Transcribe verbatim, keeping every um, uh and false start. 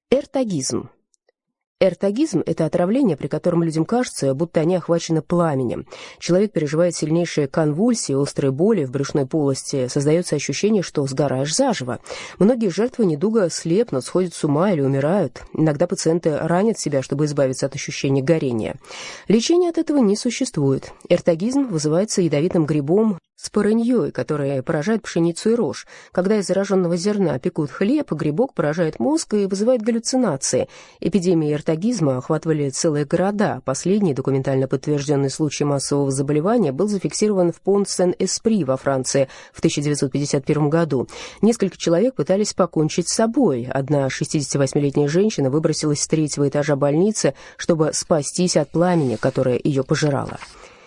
Эртагизм. Эртагизм – это отравление, при котором людям кажется, будто они охвачены пламенем. Человек переживает сильнейшие конвульсии, острые боли в брюшной полости. Создается ощущение, что сгораешь заживо. Многие жертвы недуга слепнут, сходят с ума или умирают. Иногда пациенты ранят себя, чтобы избавиться от ощущения горения. Лечения от этого не существует. Эртагизм вызывается ядовитым грибом спорыньей, который поражает пшеницу и рожь. Когда из зараженного зерна пекут хлеб, грибок поражает мозг и вызывает галлюцинации. Эпидемии эртагизма охватывали целые города. Последний документально подтвержденный случай массового заболевания был зафиксирован в Понт-Сен-Эспри во Франции в тысяча девятьсот пятьдесят первом году. Несколько человек пытались покончить с собой. Одна шестидесятивосьмилетняя женщина выбросилась с третьего этажа больницы, чтобы спастись от пламени, которое ее пожирало.